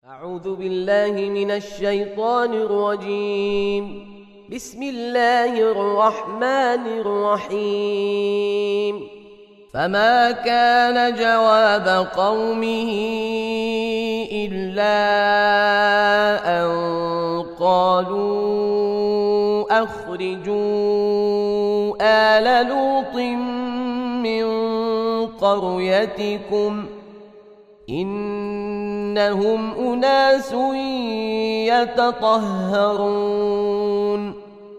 أعوذ بالله من الشيطان الرجيم. بسم الله الرحمن الرحيم. فما كان جواب قومه إلا أن قالوا أخرجوا آل لوط من قريتكم إنهم أناس يتطهرون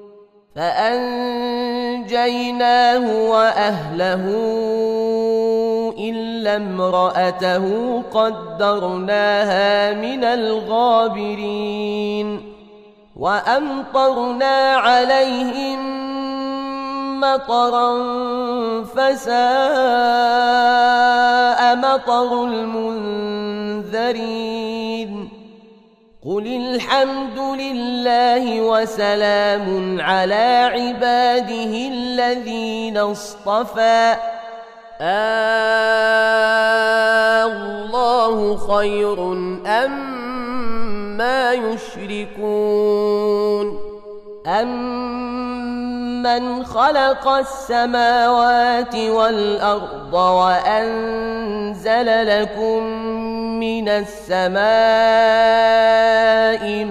فأنجيناه وأهله إلا امرأته قدرناها من الغابرين وأمطرنا عليهم مطرا فساء مطر المنذرين قل الحمد لله وسلام على عباده الذين اصطفى الله خير أما يشركون أمن خلق السماوات والأرض وأنزل لكم من السماء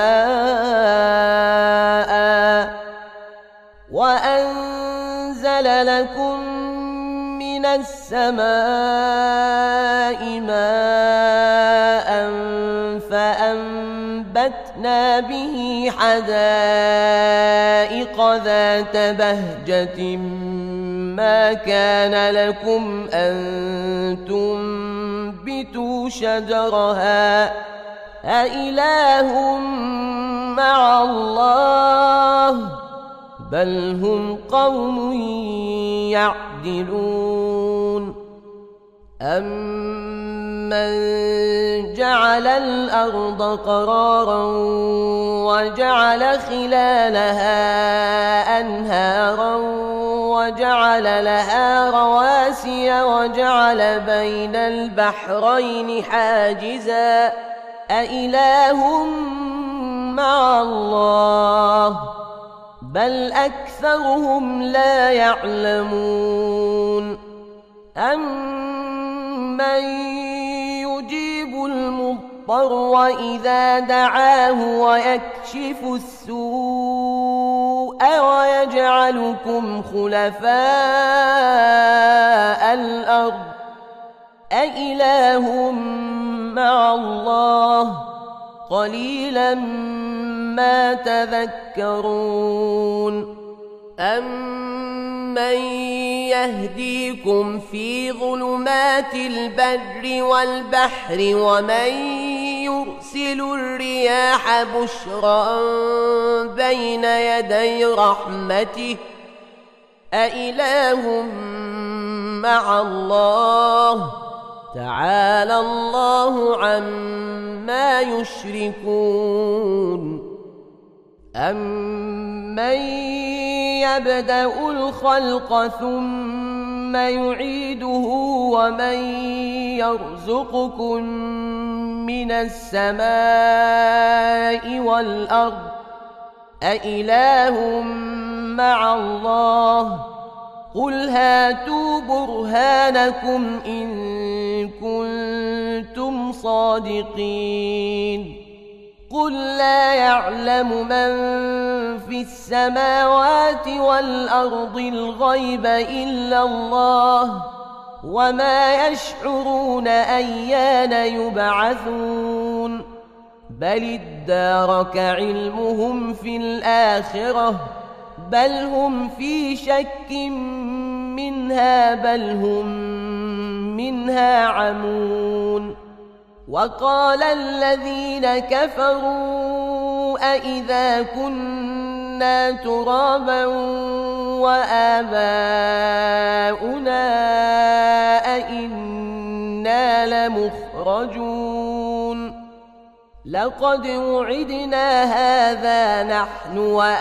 ماء فأنبتنا به حدائق ذات بهجة ما كان لكم أن تنبتوا شجرها أإله مع الله بل هم قوم يعدلون أمن جعل الأرض قرارا وجعل خلالها أنهارا وجعل لها رواسي وجعل بين البحرين حاجزا أإله مع الله بل أكثرهم لا يعلمون أمن يجيب المضطر إذا دعاه ويكشف السوء ويجعلكم خلفاء الأرض أإله مع الله قليلا ما تذكرون أمن يهديكم في ظلمات البر والبحر ومن يرسل الرياح بشرا بين يدي رحمته أإله مع الله تعالى الله عما يشركون أمن يبدأ الخلق ثم يعيده ومن يرزقكم من السماء والأرض أإله مع الله قل هاتوا برهانكم إن كنتم صادقين قل لا يعلم من في السماوات والأرض الغيب إلا الله وما يشعرون أيان يبعثون بل ادارك علمهم في الآخرة بل هم في شك منها بل هم منها عمون وقال الذين كفروا أئذا كنا ترابا وآباؤنا أئنا لمخرجون لقد وعدنا هذا نحن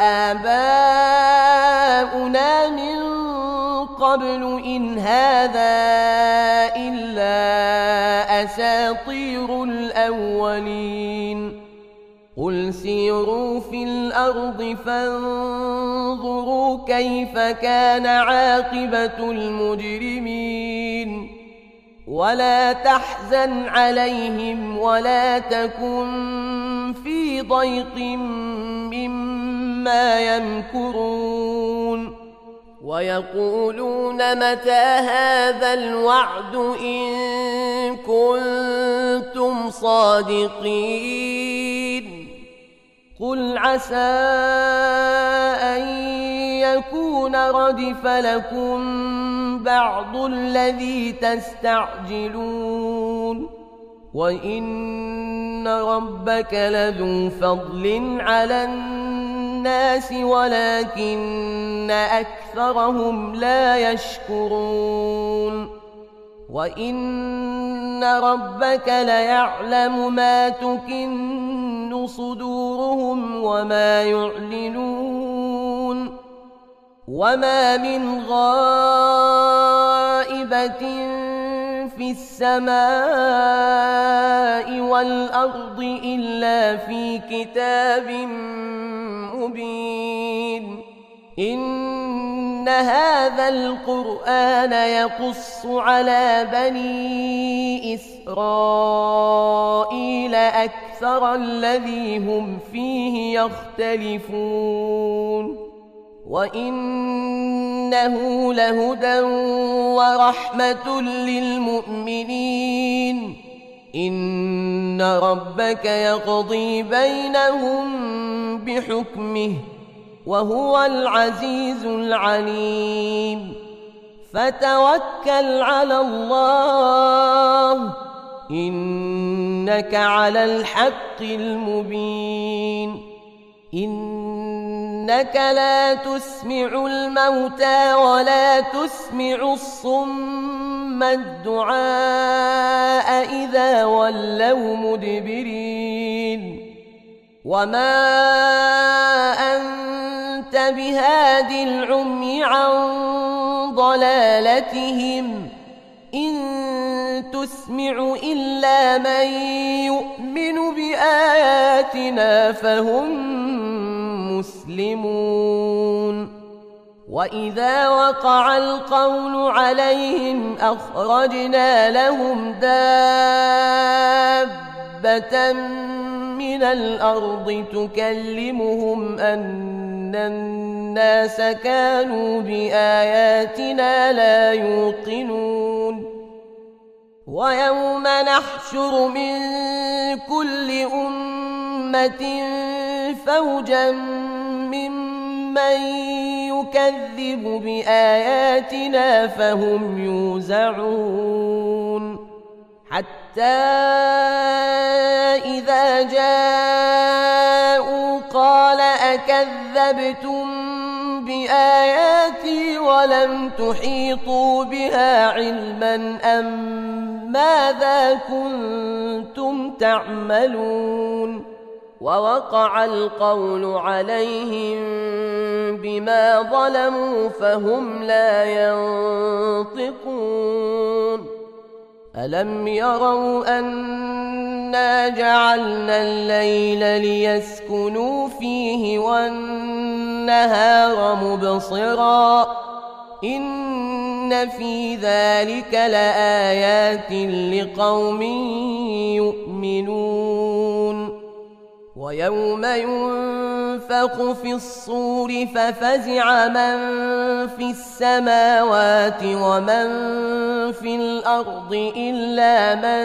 وآباؤنا من قبل إن هذا إلا أساطير الأولين قل سيروا في الأرض فانظروا كيف كان عاقبة المجرمين ولا تحزن عليهم ولا تكن في ضيق مما يمكرون ويقولون متى هذا الوعد إن كنتم صادقين قل عسى أن يكون ردف لكم بعض الذي تستعجلون وإن ربك لذو فضل على الناس ولكن أكثرهم لا يشكرون وإن ربك ليعلم ما تكن صدورهم وما يعلنون وما من غائبة في السماء والأرض إلا في كتاب مبين إن هذا القرآن يقص على بني إسرائيل أكثر الذي هم فيه يختلفون وإنه لهدى ورحمة للمؤمنين إن ربك يقضي بينهم بحكمه وهو العزيز العليم فتوكل على الله إنك على الحق المبين إنك لا تسمع الموتى ولا تسمع الصم الدعاء إذا ولوا مدبرين وما أنت بهاد العمي عن ضلالتهم إن تسمع إلا من يؤمن بآياتنا فهم مسلمون وإذا وقع القول عليهم أخرجنا لهم دابة من الأرض تكلمهم أن الناس كانوا بآياتنا لا يوقنون ويوم نحشر من كل أمة فوجا ممن يكذب بآياتنا فهم يوزعون حتى إذا جاءوا قال أكذبتم بآياتي ولم تحيطوا بها علما أم ماذا كنتم تعملون ووقع القول عليهم بما ظلموا فهم لا ينطقون ألم يروا أنا جعلنا الليل ليسكنوا فيه والنهار مبصرا إن في ذلك لآيات لقوم يؤمنون ويوم ينفخ في الصور ففزع من في السماوات ومن في الأرض إلا من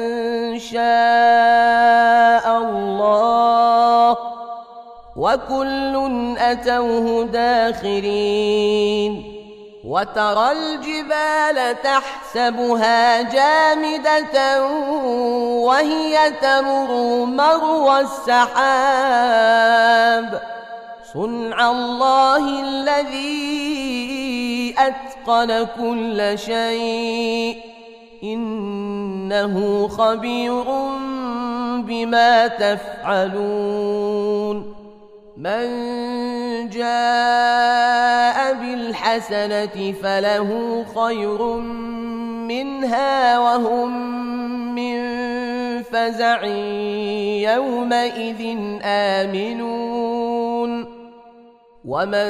شاء الله وكل أتوه داخرين وترى الجبال تحسبها جامدة وهي تمر مر السحاب صنع الله الذي أتقن كل شيء إنه خبير بما تفعلون من جاء بالحسنة فله خير منها وهم من فزع يومئذ آمنون ومن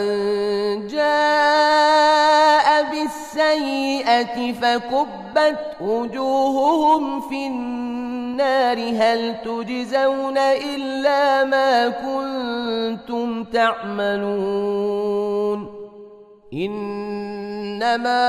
جاء بالسيئة فكبت وجوههم في النار هل تجزون إلا ما كنتم تعملون إنما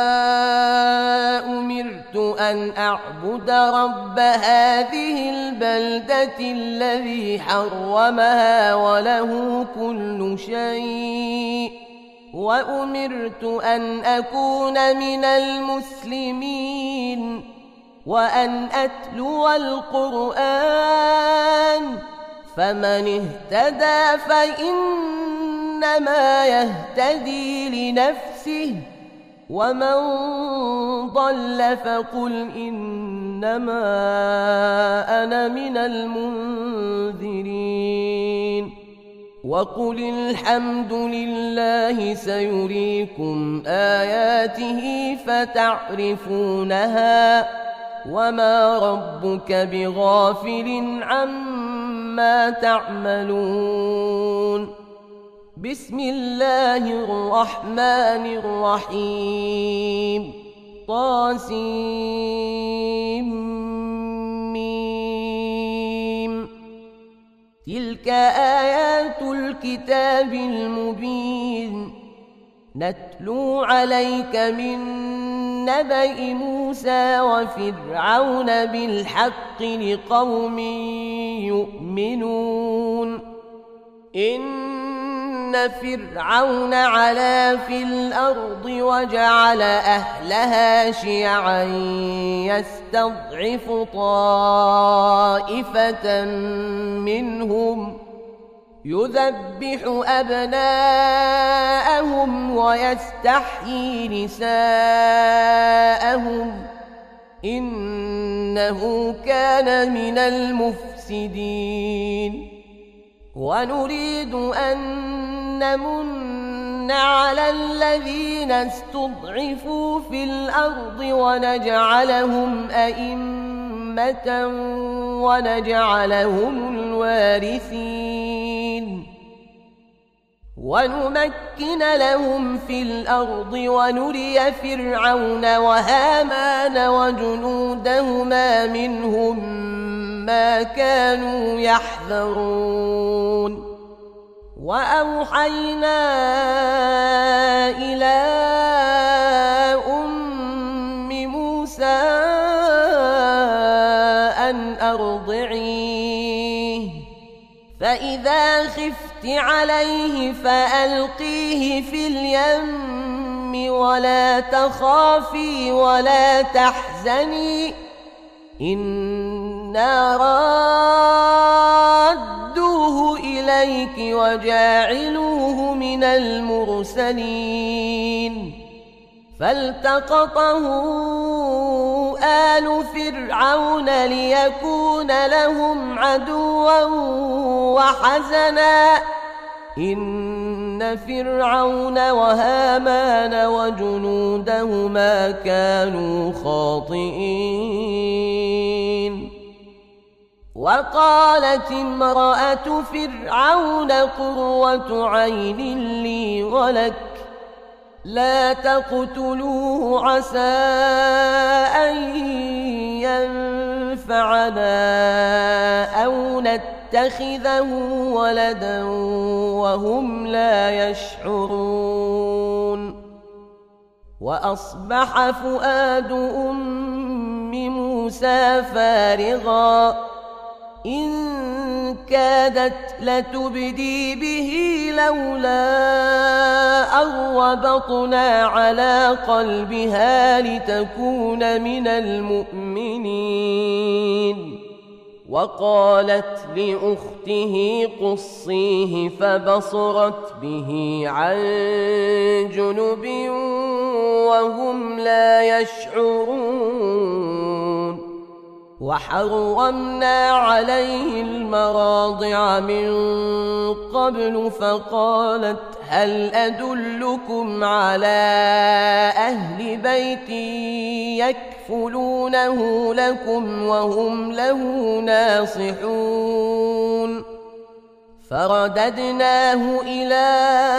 أمرت أن أعبد رب هذه البلدة الذي حرمها وله كل شيء وأمرت أن أكون من المسلمين وأن أتلو القرآن فمن اهتدى فإنما يهتدي لنفسه ومن ضل فقل إنما أنا من المنذرين وقل الحمد لله سيريكم آياته فتعرفونها وما ربك بغافل عما تعملون بسم الله الرحمن الرحيم طاسيم تلك آيات الكتاب المبين نتلو عليك من نبأ موسى وفرعون بالحق لقوم يؤمنون إن فرعون علا في الأرض وجعل أهلها شيعا يستضعف طائفة منهم يذبح أبناءهم ويستحيي نساءهم إنه كان من المفسدين ونريد أن نمن على الذين استضعفوا في الأرض ونجعلهم أئمة ونجعلهم الوارثين ونمكن لهم في الأرض ونري فرعون وهامان وجنودهما منهم ما كانوا يحذرون وأوحينا إلى أم موسى أن أرضعيه فإذا خفت عليه فألقيه في اليم ولا تخافي ولا تحزني إنا رادوه إليك وجاعلوه من المرسلين فالتقطه آل فرعون ليكون لهم عدوا وحزنا إن فرعون وهامان وجنودهما كانوا خاطئين وقالت امرأة فرعون قرة عين لي ولك لا تقتلوه عسى أن ينفعنا أو نتخذه ولدا وهم لا يشعرون وأصبح فؤاد أم موسى فارغا إن كادت لتبدي به لولا أن ربطنا على قلبها لتكون من المؤمنين وقالت لأخته قصيه فبصرت به عن جنب وهم لا يشعرون وحرمنا عليه المراضع من قبل فقالت هل أدلكم على أهل بيت يكفلونه لكم وهم له ناصحون فرددناه إلى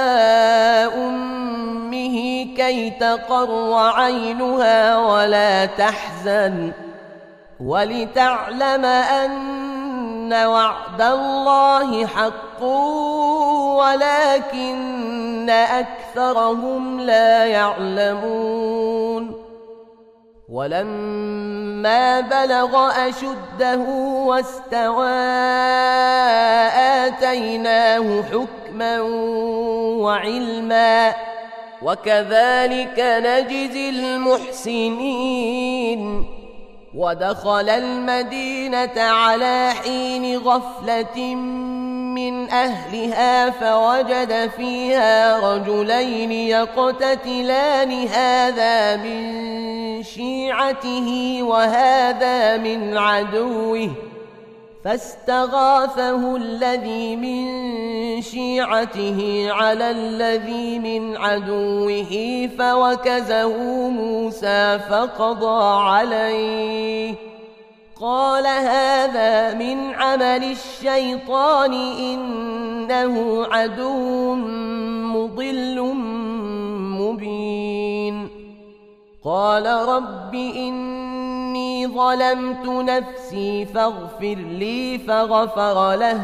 أمه كي تقر عينها ولا تحزن ولتعلم أن وعد الله حق ولكن أكثرهم لا يعلمون ولما بلغ أشده واستوى آتيناه حكما وعلما وكذلك نجزي المحسنين ودخل المدينة على حين غفلة من أهلها فوجد فيها رجلين يقتتلان هذا من شيعته وهذا من عدوه فاستغاثه الذي من شيعته على الذي من عدوه فوكزه موسى فقضى عليه قال هذا من عمل الشيطان إنه عدو مضل مبين قال رب إني ظلمت نفسي فاغفر لي فغفر له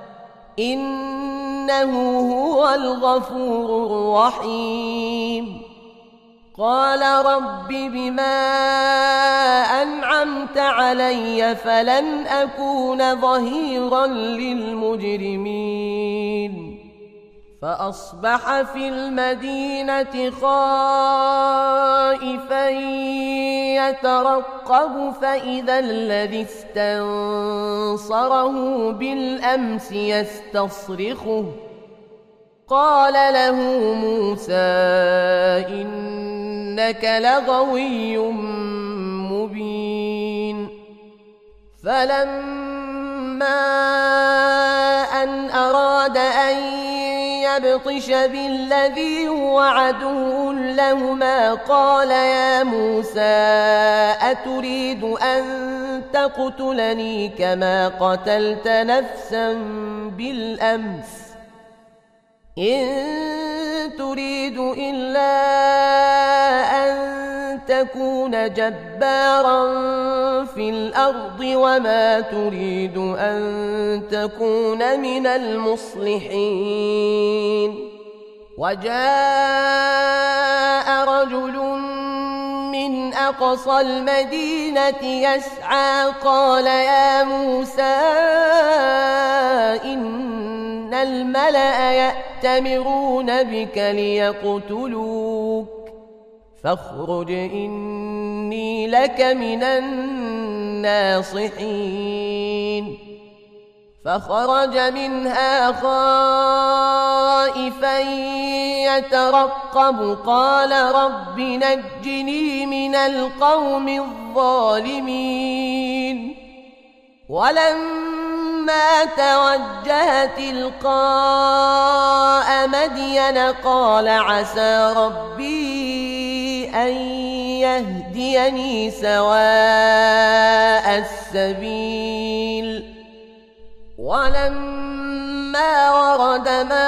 إنه هو الغفور الرحيم قال رب بما أنعمت علي فلن أكون ظهيرا للمجرمين فأصبح في المدينة خائفا يترقب فإذا الذي استنصره بالأمس يستصرخه قال له موسى إنك لغوي مبين فلما أن أراد أن يبطش بالذي هو عدو لهما قال يا موسى أتريد أن تقتلني كما قتلت نفسا بالأمس إن تريد إلا أن تكون جبارا في الأرض وما تريد أن تكون من المصلحين وجاء رجل من أقصى المدينة يسعى قال يا موسى إن الملأ يأتمرون بك ليقتلوك فاخرج إني لك من الناصحين فخرج منها خائفا يترقب قال رب نجني من القوم الظالمين ولما توجه تلقاء مدين قال عسى ربي أن يهديني سواء السبيل ولما ورد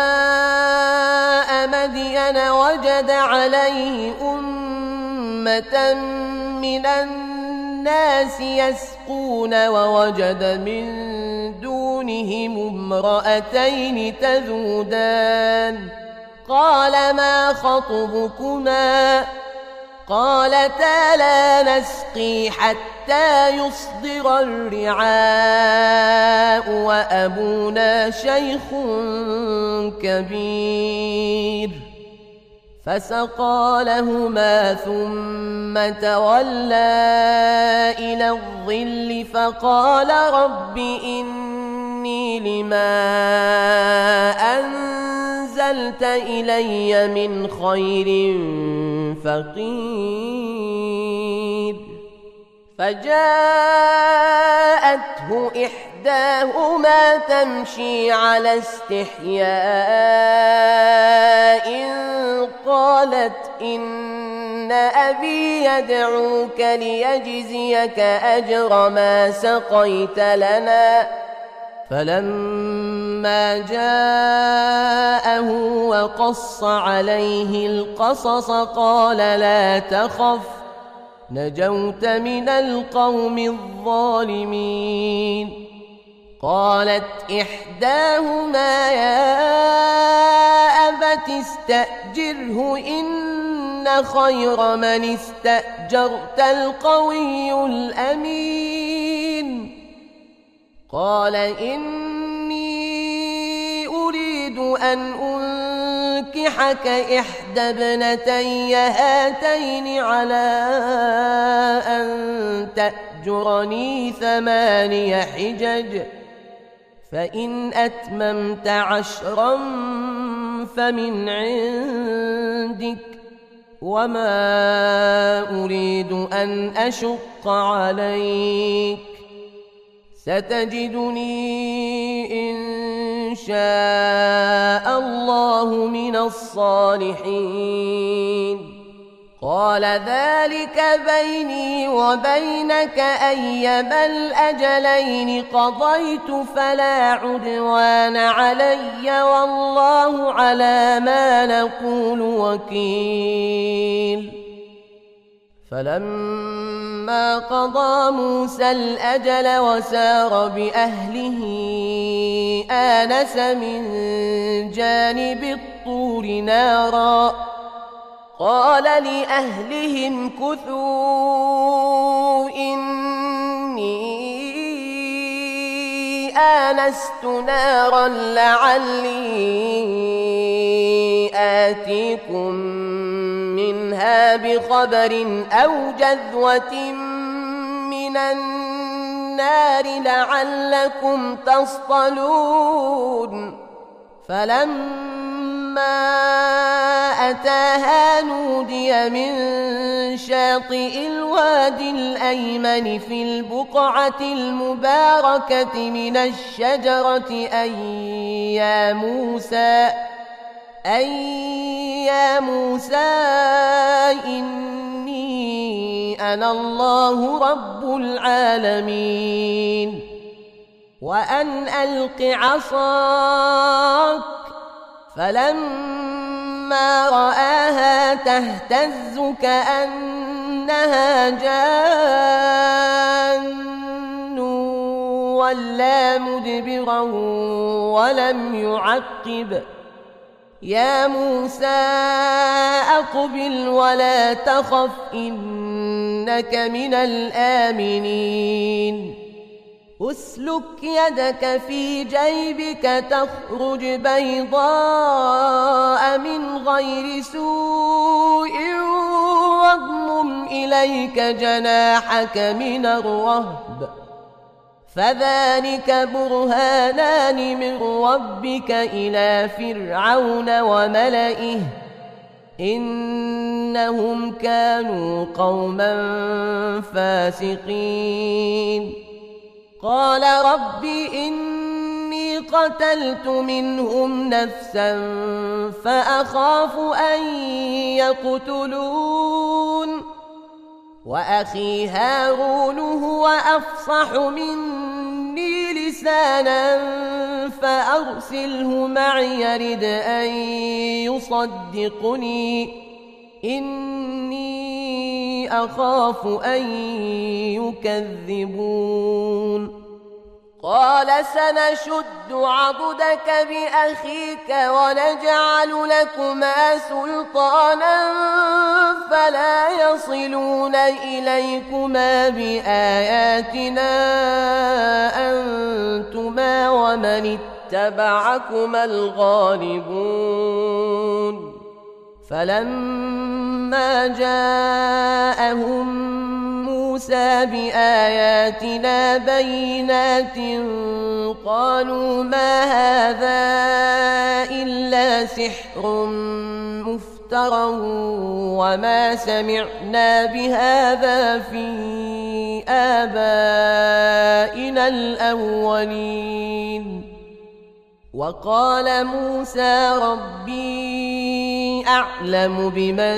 ماء مدين وجد عليه أمة من الناس يسقون ووجد من دونهم امرأتين تذودان قال ما خطبكما قالتا لا نسقي حتى يصدر الرعاء وأبونا شيخ كبير فسقى لهما ثم تولى إلى الظل فقال رب إني لما أنزلت إلي من خير فقير فجاءته إحداهما تمشي على استحياء قالت إن أبي يدعوك ليجزيك أجر ما سقيت لنا. فلما جاءه وقص عليه القصص قال لا تخف نجوت من القوم الظالمين. قالت إحداهما يا أبت استأجره إن خير من استأجرت القوي الأمين. قال إني أريد أن أنكحك إحدى ابنتي هاتين على أن تأجرني 8 حجج فإن أتممت 10 فمن عندك وما أريد أن أشق عليك ستجدني إن شاء الله من الصالحين. قال ذلك بيني وبينك أيما الأجلين قضيت فلا عدوان علي والله على ما نقول وكيل. فلما قضى موسى الأجل وسار بأهله آنس من جانب الطور نارا قال لأهلهم كثوا إني آنست نارا لعلي آتيكم منها بخبر أو جذوة من النار لعلكم تصطلون. فلما أتاها نودي من شاطئ الوادي الأيمن في البقعة المباركة من الشجرة أي يا موسى إني أنا الله رب العالمين وأن ألق عصاك. فلما رآها تهتز كأنها جان ولا مدبرا ولم يعقب. يا موسى أقبل ولا تخف إنك من الآمنين. أسلك يدك في جيبك تخرج بيضاء من غير سوء واضمم إليك جناحك من الرهب فذلك برهانان من ربك إلى فرعون وملئه إنهم كانوا قوما فاسقين. قال رب إني قتلت منهم نفسا فأخاف أن يقتلون وأخي هارون هو أفصح مني لسانا فأرسله معي يرد أن يصدقني إني أخاف أن يكذبون. قال سنشد عضدك بأخيك ونجعل لكما سلطانا فلا يصلون إليكما بآياتنا أنتما ومن اتبعكما الغالبون. فلما جاءهم موسى بآياتنا بينات قالوا ما هذا إلا سحر مفترى وما سمعنا بهذا في آبائنا الأولين. وقال موسى ربي أعلم بمن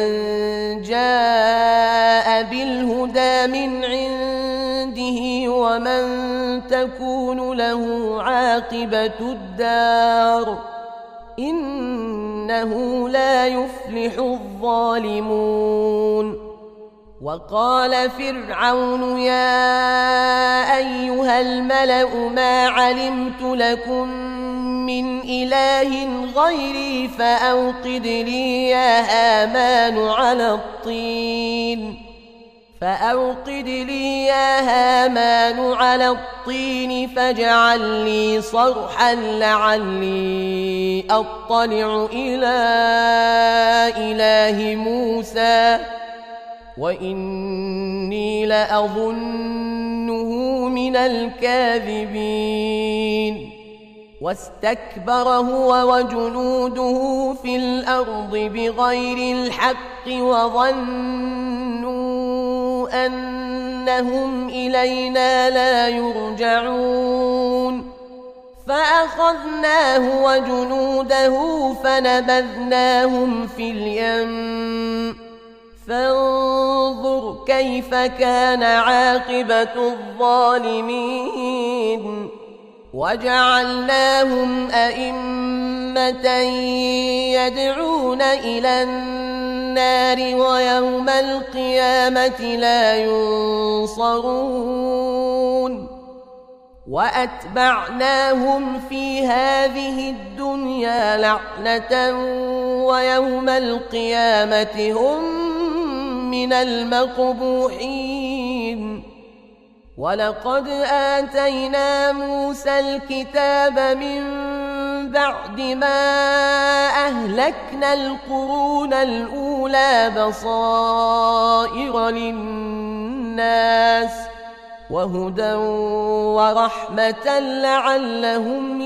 جاء بالهدى من عنده ومن تكون له عاقبة الدار إنه لا يفلح الظالمون. وقال فرعون يا أيها الملأ ما علمت لكم من إله غيري فأوقد لي يا هامان على الطين فاجعل لي صرحا لعلي أطلع إلى إله موسى وإني لأظنه من الكاذبين. واستكبر هو وجنوده في الأرض بغير الحق وظنوا أنهم إلينا لا يرجعون فأخذناه وجنوده فنبذناهم في اليم فانظر كيف كان عاقبة الظالمين. وجعلناهم أئمة يدعون إلى النار ويوم القيامة لا ينصرون. وأتبعناهم في هذه الدنيا لعنة ويوم القيامة هم من المقبوحين. ولقد آتينا موسى الكتاب من بعد ما أهلكنا القرون الأولى بصائر للناس وهدى ورحمة لعلهم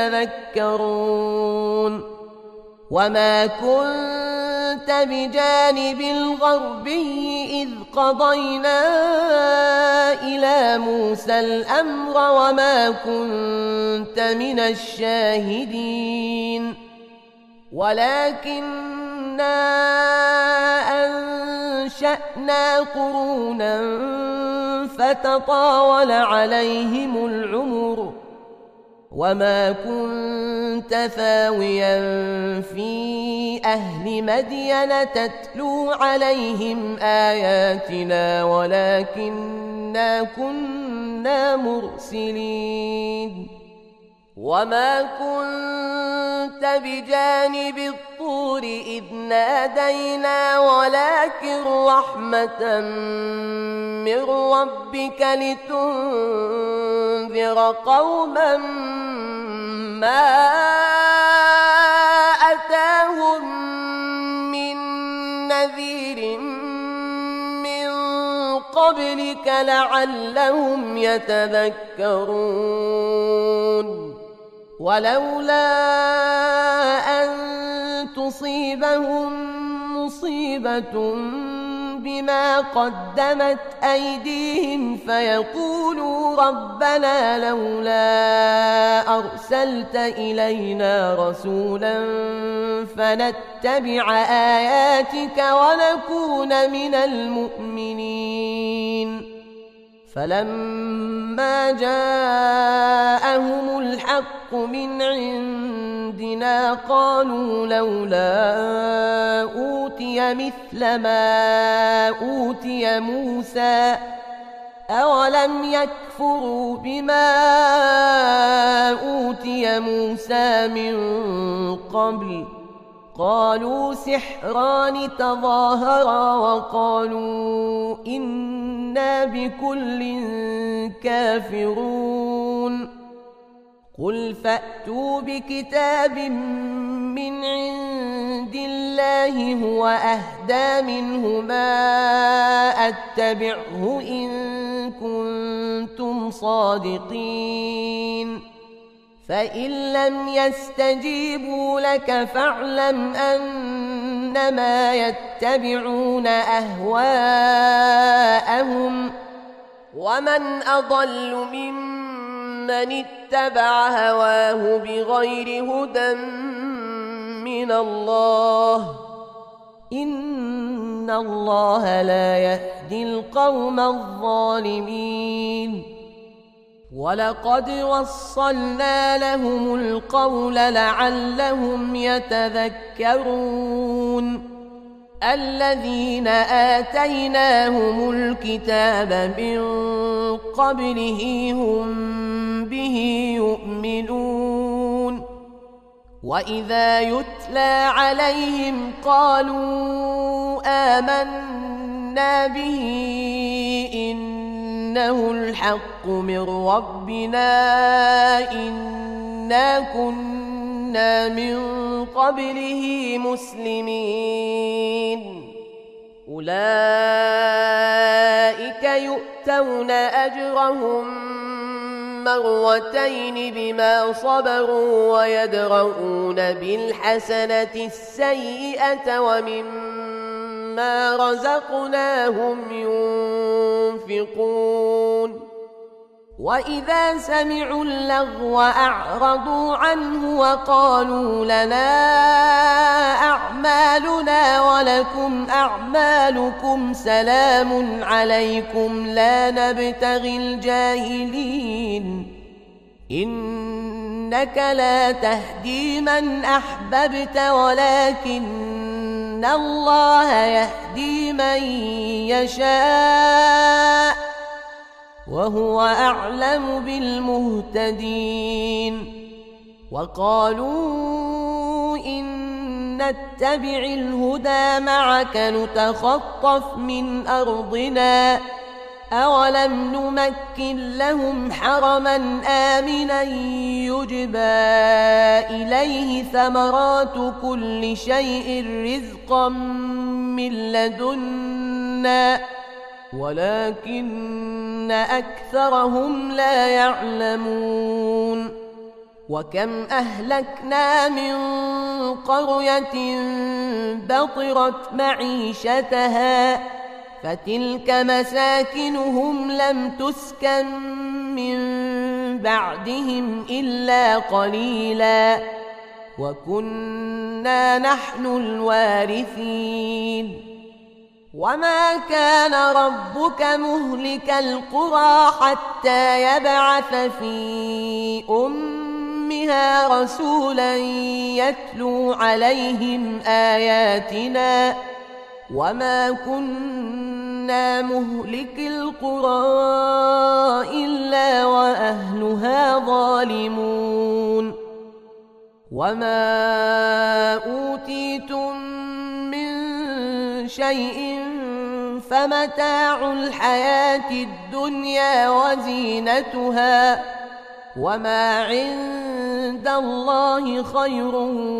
يتذكرون. وما كنت بجانب الغربي إذ قضينا إلى موسى الأمر وما كنت من الشاهدين ولكننا أنشأنا قرونا فتطاول عليهم العمر وما كنت ثاويا في أهل مدين تتلو عليهم آياتنا ولكننا كنا مرسلين. وما كنت بجانب الطور إذ نادينا ولكن رحمة من ربك لتنذر قوما ما أتاهم من نذير من قبلك لعلهم يتذكرون. ولولا أن تصيبهم مصيبة بما قدمت أيديهم فيقولوا ربنا لولا أرسلت إلينا رسولا فنتبع آياتك ونكون من المؤمنين. فلما جاءهم الحق من عندنا قالوا لولا أوتي مثل ما أوتي موسى أولم يكفروا بما أوتي موسى من قبل قالوا سحران تظاهرا وقالوا إنا بكل كافرون. قل فأتوا بكتاب من عند الله هو أهدى منهما أتبعه إن كنتم صادقين. فإن لم يستجيبوا لك فاعلم أنما يتبعون أهواءهم ومن أضل ممن اتبع هواه بغير هدى من الله إن الله لا يهدي القوم الظالمين ولقد وصلنا لهم القول لعلهم يتذكرون الذين آتيناهم الكتاب من قبله هم به يؤمنون وإذا يتلى عليهم قالوا آمنا به إنه الحق من ربنا إنا كنا من قبله مسلمين أولئك يؤتون أجرهم مرتين بما صبروا ويدرؤون بالحسنة السيئة ومما رزقناهم ينفقون وإذا سمعوا اللغو أعرضوا عنه وقالوا لنا أعمالنا ولكم أعمالكم سلام عليكم لا نبتغي الجاهلين إنك لا تهدي من أحببت ولكن الله يهدي من يشاء وهو أعلم بالمهتدين وقالوا إن نتبع الهدى معك نتخطف من أرضنا أولم نمكن لهم حرما آمنا يجبى إليه ثمرات كل شيء رزقا من لدنا ولكن أكثرهم لا يعلمون وكم أهلكنا من قرية بطرت معيشتها فتلك مساكنهم لم تسكن من بعدهم إلا قليلا وكنا نحن الوارثين وما كان ربك مهلك القرى حتى يبعث في أمها رسولا يتلو عليهم آياتنا وما كنا مهلك القرى إلا وأهلها ظالمون وما أوتيتم من شيء فمتاع الحياة الدنيا وزينتها وما عند الله خير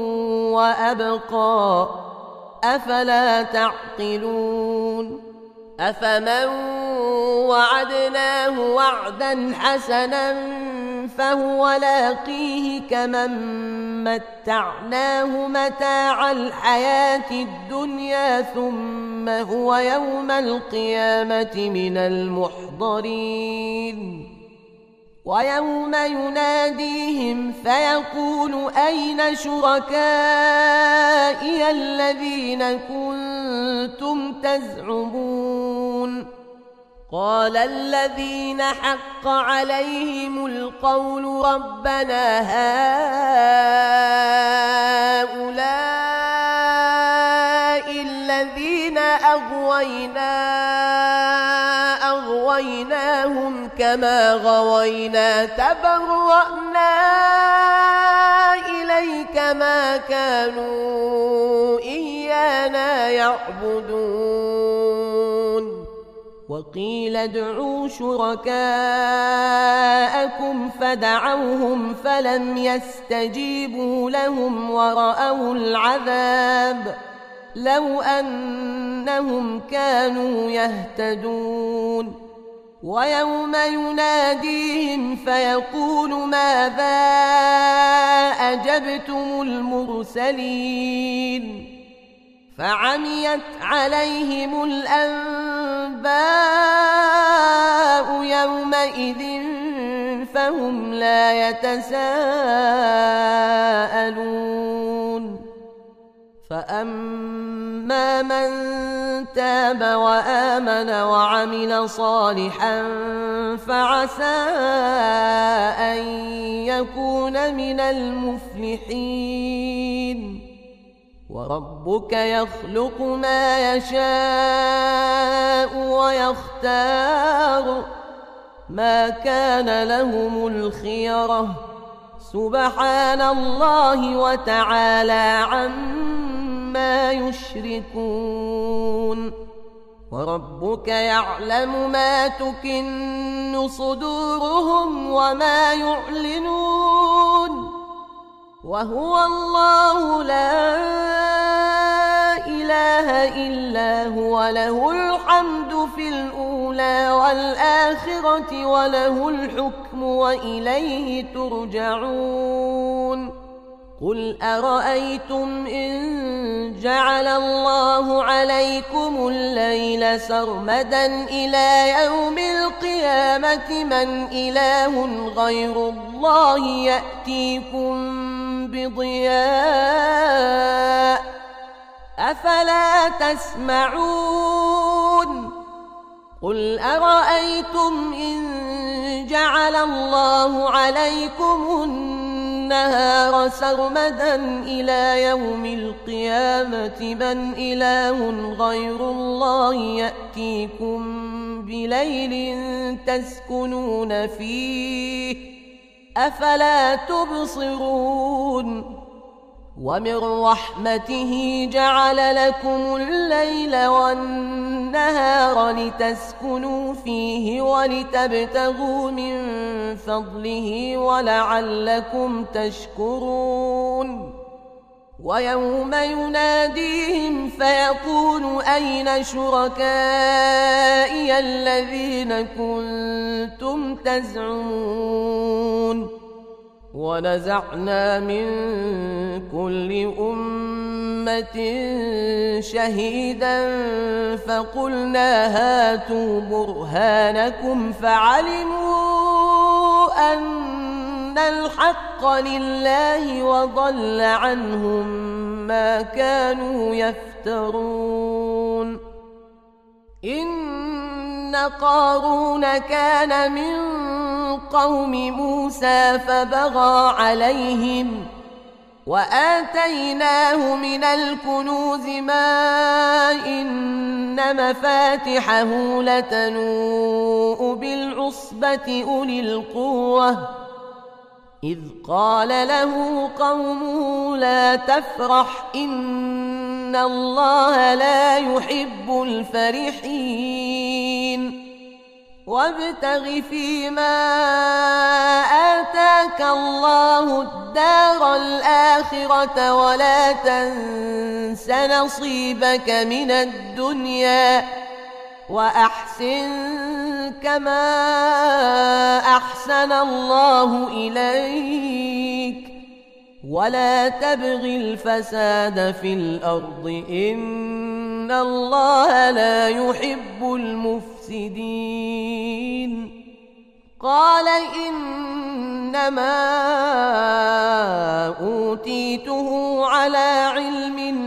وأبقى أفلا تعقلون أفمن وعدناه وعدا حسنا فهو لاقيه كمن متعناه متاع الحياة الدنيا ثم هو يوم القيامة من المحضرين ويوم يناديهم فيقول أين شركائي الذين كنتم تزعمون قال الذين حق عليهم القول ربنا هؤلاء الذين أغويناهم كما غوينا تبرأنا إليك ما كانوا إيانا يعبدون وقيل ادعوا شركاءكم فدعوهم فلم يستجيبوا لهم ورأوا العذاب لو أنهم كانوا يهتدون ويوم يناديهم فيقول ماذا أجبتم المرسلين فعميت عليهم الأنباء الأنباء يومئذ فهم لا يتساءلون فأما من تاب وآمن وعمل صالحا فعسى أن يكون من المفلحين وربك يخلق ما يشاء ويختار ما كان لهم الخيرة سبحان الله وتعالى عما يشركون وربك يعلم ما تكن صدورهم وما يعلنون وهو الله لا إله إلا هو له الحمد في الأولى والآخرة وله الحكم وإليه ترجعون قل أرأيتم إن جعل الله عليكم الليل سرمدا إلى يوم القيامة من إله غير الله يأتيكم بضياء أفلا تسمعون قل أرأيتم إن جعل الله عليكم النهار سرمدا إلى يوم القيامة من إله غير الله يأتيكم بليل تسكنون فيه أفلا تبصرون ومن رحمته جعل لكم الليل والنهار لتسكنوا فيه ولتبتغوا من فضله ولعلكم تشكرون ويوم يناديهم فيقول أين شركائي الذين كنتم تزعمون ونزعنا من كل أمة شهيدا فقلنا هاتوا برهانكم فعلموا أن الحق لله وضل عنهم ما كانوا يفترون إن قارون كان من قوم موسى فبغى عليهم وآتيناه من الكنوز ما إن مفاتحه لتنوء بالعصبة أولي القوة إذ قال له قومه لا تفرح إن الله لا يحب الفرحين وابتغ فيما آتاك الله الدار الآخرة ولا تنس نصيبك من الدنيا وأحسن كما أحسن الله إليك ولا تبغ الفساد في الأرض إن الله لا يحب المفسدين قال إنما أوتيته على علم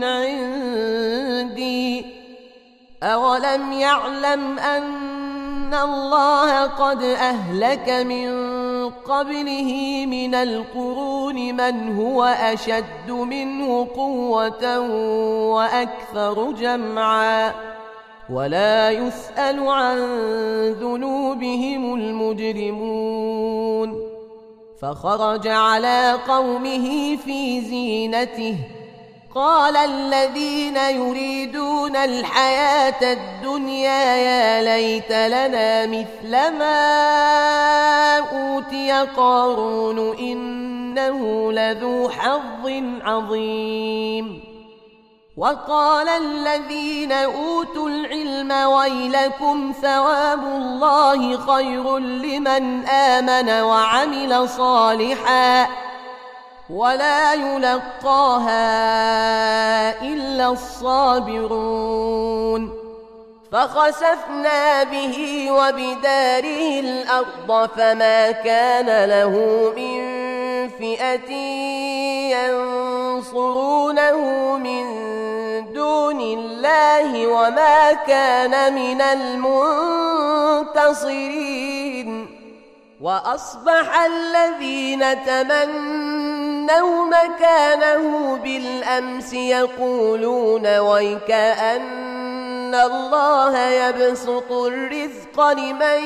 عندي أولم يعلم أن الله قد أهلك من قبله من القرون من هو أشد منه قوة وأكثر جمعا ولا يسأل عن ذنوبهم المجرمون فخرج على قومه في زينته قال الذين يريدون الحياة الدنيا يا ليت لنا مثل ما أوتي قارون إنه لذو حظ عظيم وقال الذين أوتوا العلم ويلكم ثواب الله خير لمن آمن وعمل صالحا ولا يلقاها إلا الصابرون فخسفنا به وبداره الأرض فما كان له من فئة ينصرونه من دون الله وما كان من المنتصرين. وأصبح الذين تمنوا مكانه بالأمس يقولون ويكأن الله يبسط الرزق لمن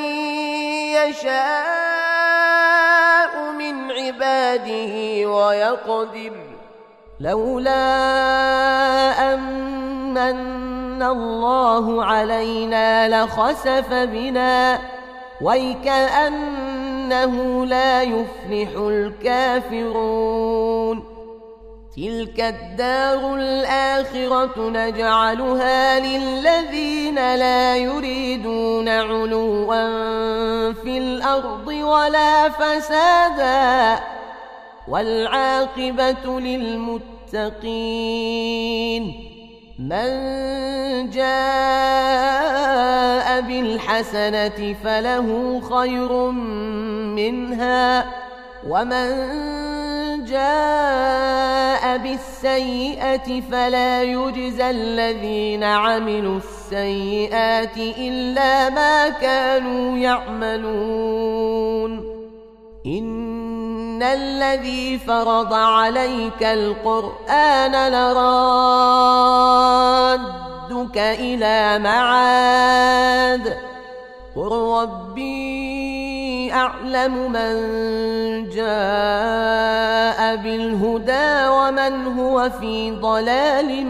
يشاء من عباده ويقدر لولا أمن الله علينا لخسف بنا ويكأنه لا يفلح الكافرون. تلك الدار الآخرة نجعلها للذين لا يريدون علوا في الأرض ولا فسادا والعاقبة للمتقين. من جاء بالحسنة فله خير منها ومن جاء بالسيئة فلا يجزى الذين عملوا السيئات إلا ما كانوا يعملون. إن الذي فرض عليك القرآن لرادك إلى معاد قل ربي أعلم من جاء بالهدى ومن هو في ضلال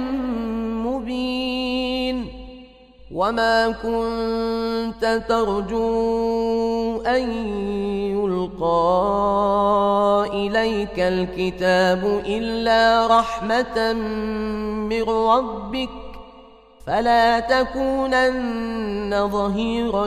مبين. وما كنت ترجو أن يلقى إليك الكتاب إلا رحمة من ربك فلا تكونن ظهيرا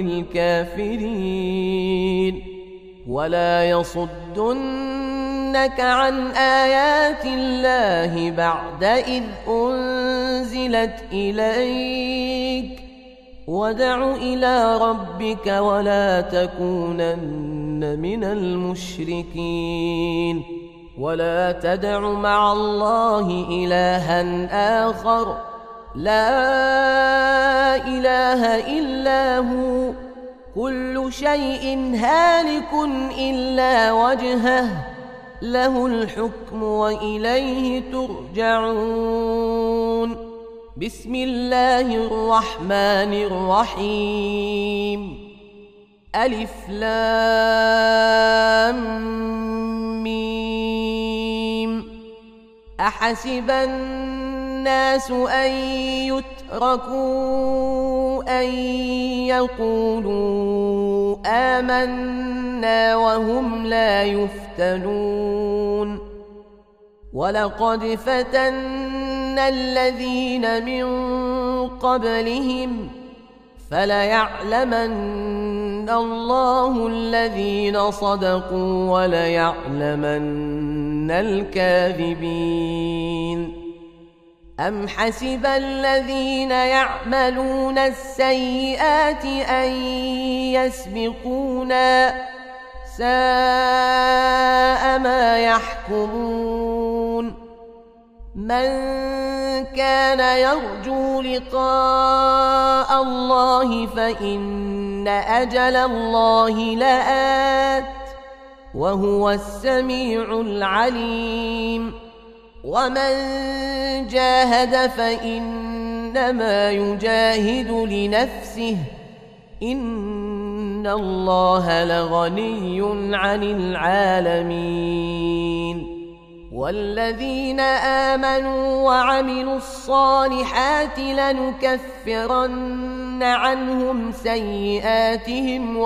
للكافرين. ولا يصدنك عن آيات الله بعد إذ أنزلت إليك وادع إلى ربك ولا تكونن من المشركين. ولا تدع مع الله إلها آخر لا إله إلا هو كل شيء هالك إلا وجهه له الحكم وإليه ترجعون. بسم الله الرحمن الرحيم. ألف لام ميم. أحسب الناس أن يتركوا أن يقولوا آمنا وهم لا يفتنون. ولقد فتنا الذين من قبلهم فليعلمن الله الذين صدقوا وليعلمن الكاذبين. أم حسب الذين يعملون السيئات أن يسبقونا ساء ما يحكمون. من كان يرجو لقاء الله فإن أجل الله لآت وهو السميع العليم. ومن جاهد فإنما يجاهد لنفسه إن الله لغني عن العالمين. والذين آمنوا وعملوا الصالحات لنكفرن عنهم سيئاتهم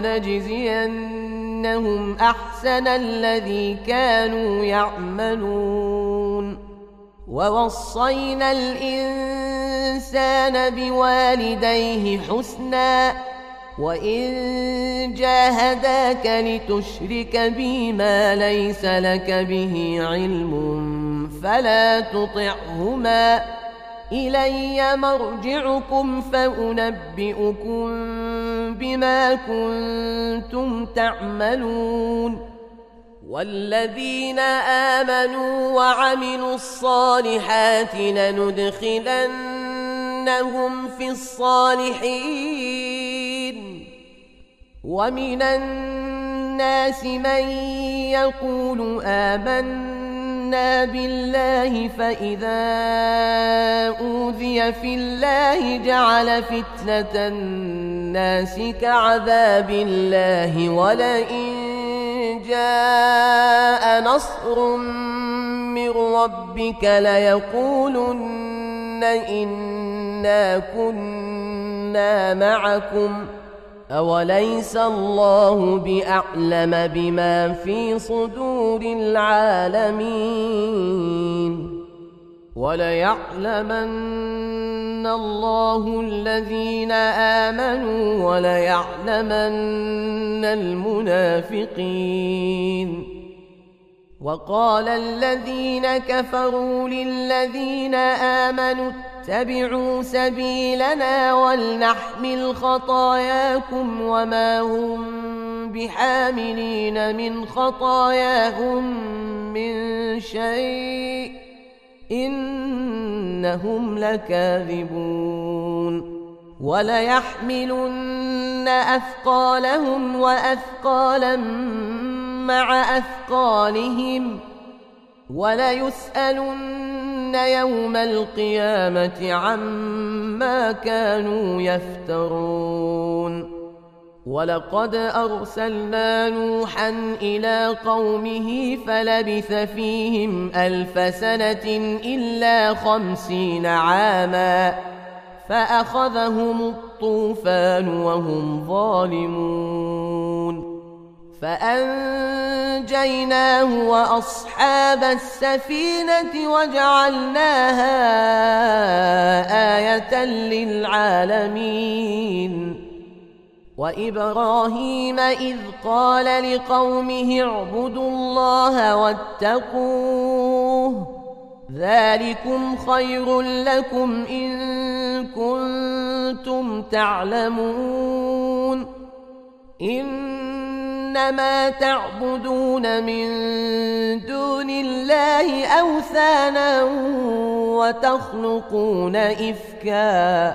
ولنجزينهم أحسن الذي كانوا يعملون. ووصينا الإنسان بوالديه حسنا وإن جاهداك لتشرك بي ما ليس لك به علم فلا تطعهما إلي مرجعكم فأنبئكم بما كنتم تعملون والذين آمنوا وعملوا الصالحات لندخلنهم في الصالحين ومن الناس من يقول آمنا بالله فإذا أوذي في الله جعل فتنة الناس كعذاب الله ولئن جاء نصر من ربك ليقولن إنا كنا معكم أوليس الله بأعلم بما في صدور العالمين وليعلمن الله الذين آمنوا وليعلمن المنافقين وقال الذين كفروا للذين آمنوا اتبعوا سبيلنا ولنحمل خطاياكم وما هم بحاملين من خطاياهم من شيء إنهم لكاذبون وليحملن أثقالهم وأثقالا مع أثقالهم وليسألن يوم القيامة عما كانوا يفترون ولقد أرسلنا نوحا إلى قومه فلبث فيهم 1000 سنة إلا 50 عاما فأخذهم الطوفان وهم ظالمون فأنجيناه وأصحاب السفينة وجعلناها آية للعالمين وإبراهيم إذ قال لقومه اعبدوا الله واتقوه ذلكم خير لكم إن كنتم تعلمون إنما تعبدون من دون الله أوثانا وتخلقون إفكا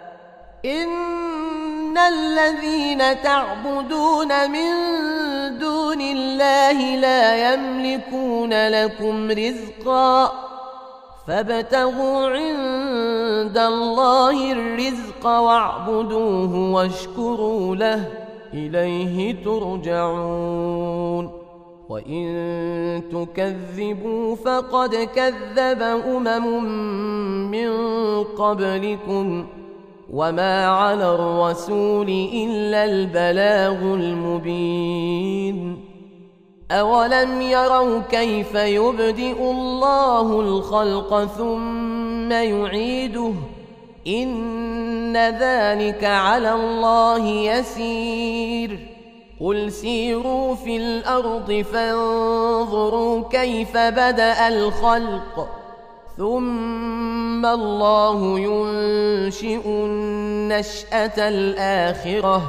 إن الذين تعبدون من دون الله لا يملكون لكم رزقا فابتغوا عند الله الرزق واعبدوه واشكروا له إليه ترجعون وإن تكذبوا فقد كذب من قبلكم وما على الرسول إلا البلاغ المبين أولم يروا كيف يبدئ الله الخلق ثم يعيده إن ذلك على الله يسير قل سيروا في الأرض فانظروا كيف بدأ الخلق ثم الله ينشئ النشأة الآخرة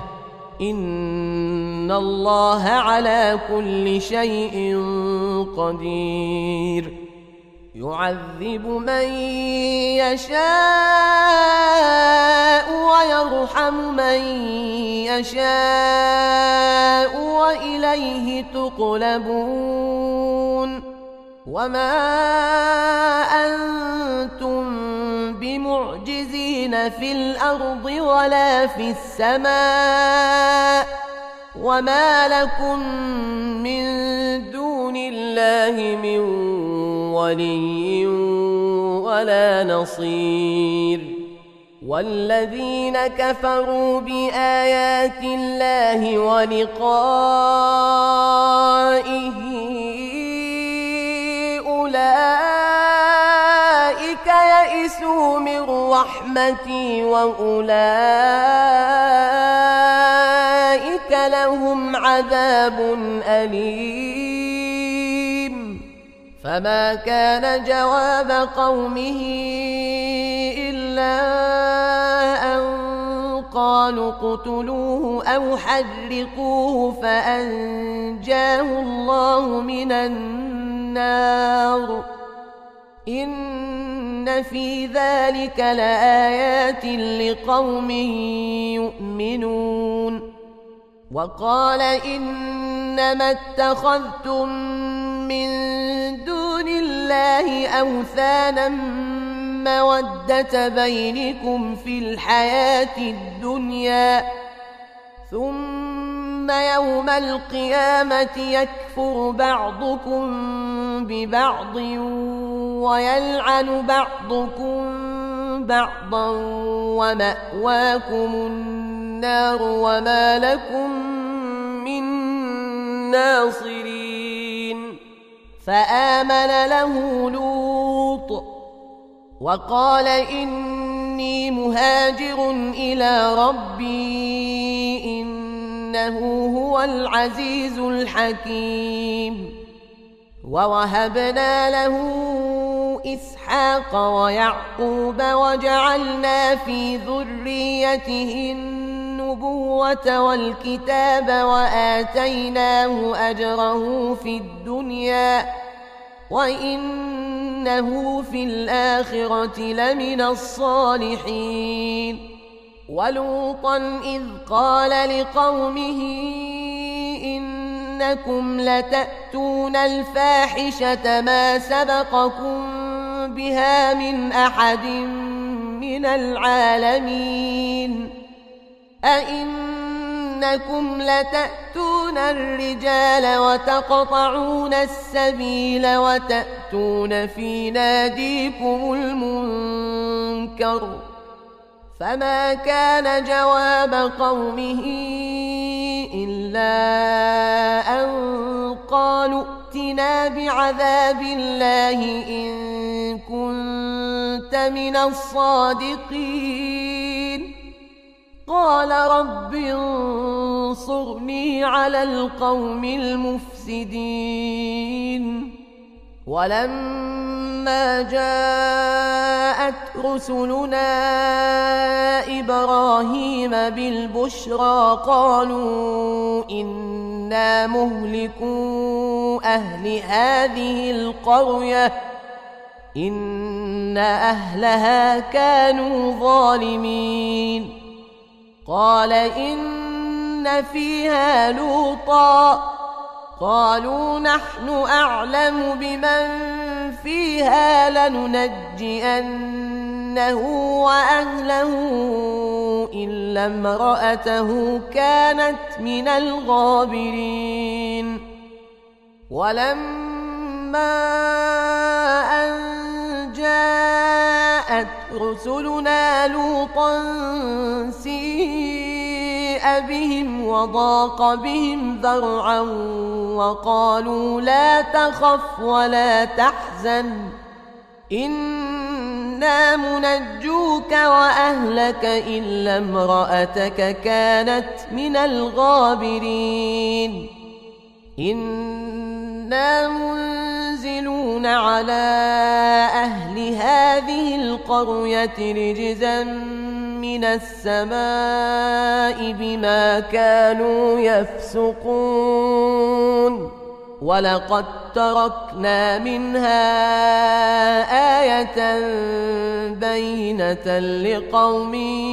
إن الله على كل شيء قدير يعذب من يشاء ويرحم من يشاء وإليه تقلبون وما أنتم بمعجزين في الأرض ولا في السماء وما لكم من دون الله من ولي ولا نصير والذين كفروا بآيات الله ولقائه أولئك يئسوا من رحمتي وأولئك لهم عذاب أليم فما كان جواب قومه إلا أن قالوا اقتلوه أو حرقوه فأنجاه الله من النار إن في ذلك لآيات لقوم يؤمنون. وقال إنما اتخذتم من دون الله أوثانا مودة بينكم في الحياة الدنيا ثم يوم القيامة يكفر بعضكم ببعض ويلعن بعضكم بعضا ومأواكم النار وما لكم من ناصرين. فآمن له لوط وقال إني مهاجر إلى ربي إنه هو العزيز الحكيم. ووهبنا له إسحاق ويعقوب وجعلنا في ذريته النبوة والكتاب وآتيناه أجره في الدنيا وإنه في الآخرة لمن الصالحين. ولوطا إذ قال لقومه إنكم لتأتون الفاحشة ما سبقكم بها من أحد من العالمين أئنكم لتأتون الرجال وتقطعون السبيل وتأتون في ناديكم المنكر. فما كان جواب قومه إلا أن قالوا ائتنا بعذاب الله إن كنت من الصادقين. قال رب انصرني على القوم المفسدين. ولما جاءت رسلنا إبراهيم بالبشرى قالوا إنا مهلكو أهل هذه القرية إن أهلها كانوا ظالمين. قال إن فيها لوطا قالوا نحن أعلم بمن فيها لننجئنه وأهله إلا امرأته كانت من الغابرين. ولما أن جاءت رسلنا لوطا سيء بهم وضاق بهم ذرعا وقالوا لا تخف ولا تحزن إنا منجوك وأهلك إلا امرأتك كانت من الغابرين. إنا منزلون على أهل هذه القرية رجزا من السماء بما كانوا يفسقون. ولقد تركنا منها آية بينة لقوم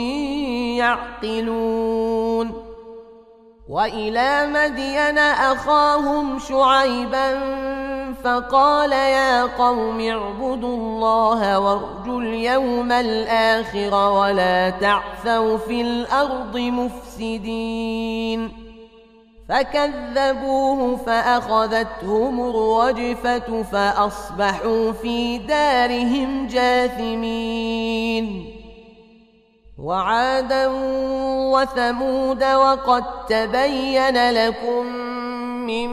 يعقلون. وإلى مدين أخاهم شعيبا فقال يا قوم اعبدوا الله وارجوا اليوم الآخر ولا تعثوا في الأرض مفسدين. فكذبوه فأخذتهم الرجفة فأصبحوا في دارهم جاثمين. وعادا وثمود وقد تبين لكم من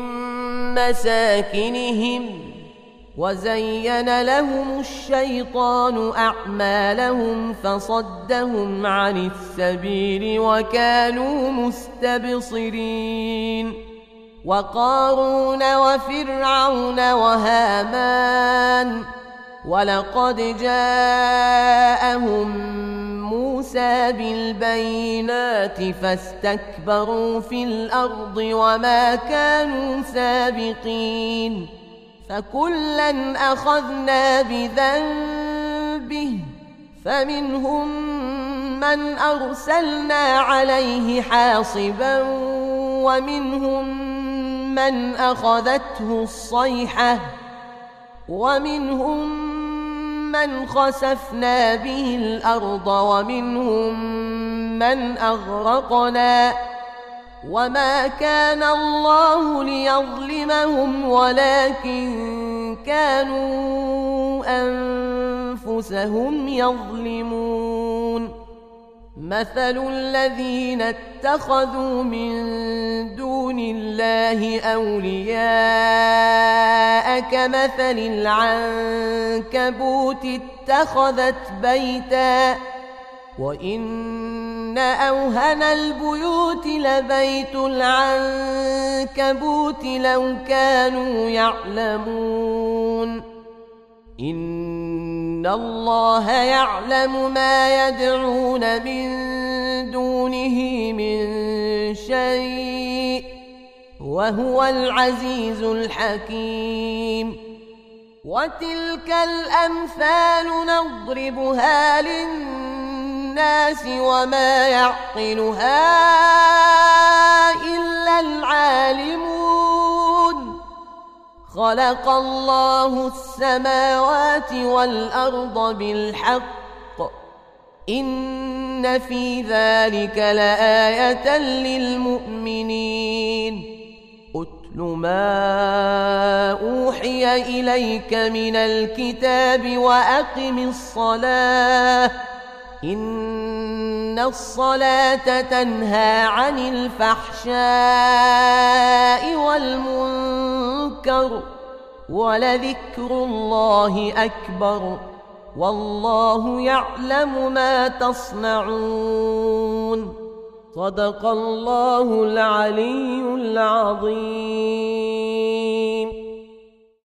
مساكنهم وزين لهم الشيطان أعمالهم فصدهم عن السبيل وكانوا مستبصرين. وقارون وفرعون وهامان ولقد جاءهم موسى بالبينات فاستكبروا في الأرض وما كانوا سابقين فكلا أخذنا بذنبه فمنهم من أرسلنا عليه حاصبا ومنهم من أخذته الصيحة ومنهم من خسفنا به الأرض ومنهم من أغرقنا وما كان الله ليظلمهم ولكن كانوا أنفسهم يظلمون مثل الذين اتخذوا من دون الله أولياء كمثل العنكبوت اتخذت بيتا وإن أوهن البيوت لبيت العنكبوت لو كانوا يعلمون إن الله يعلم ما يدعون من دونه من شيء وهو العزيز الحكيم وتلك الأمثال نضربها للناس وما يعقلها إلا العالمون خلق الله السماوات والأرض بالحق إن في ذلك لآية للمؤمنين أتل ما أوحي إليك من الكتاب وأقم الصلاة إن الصلاة تنهى عن الفحشاء والمنكر ولذكر الله أكبر والله يعلم ما تصنعون صدق الله العلي العظيم.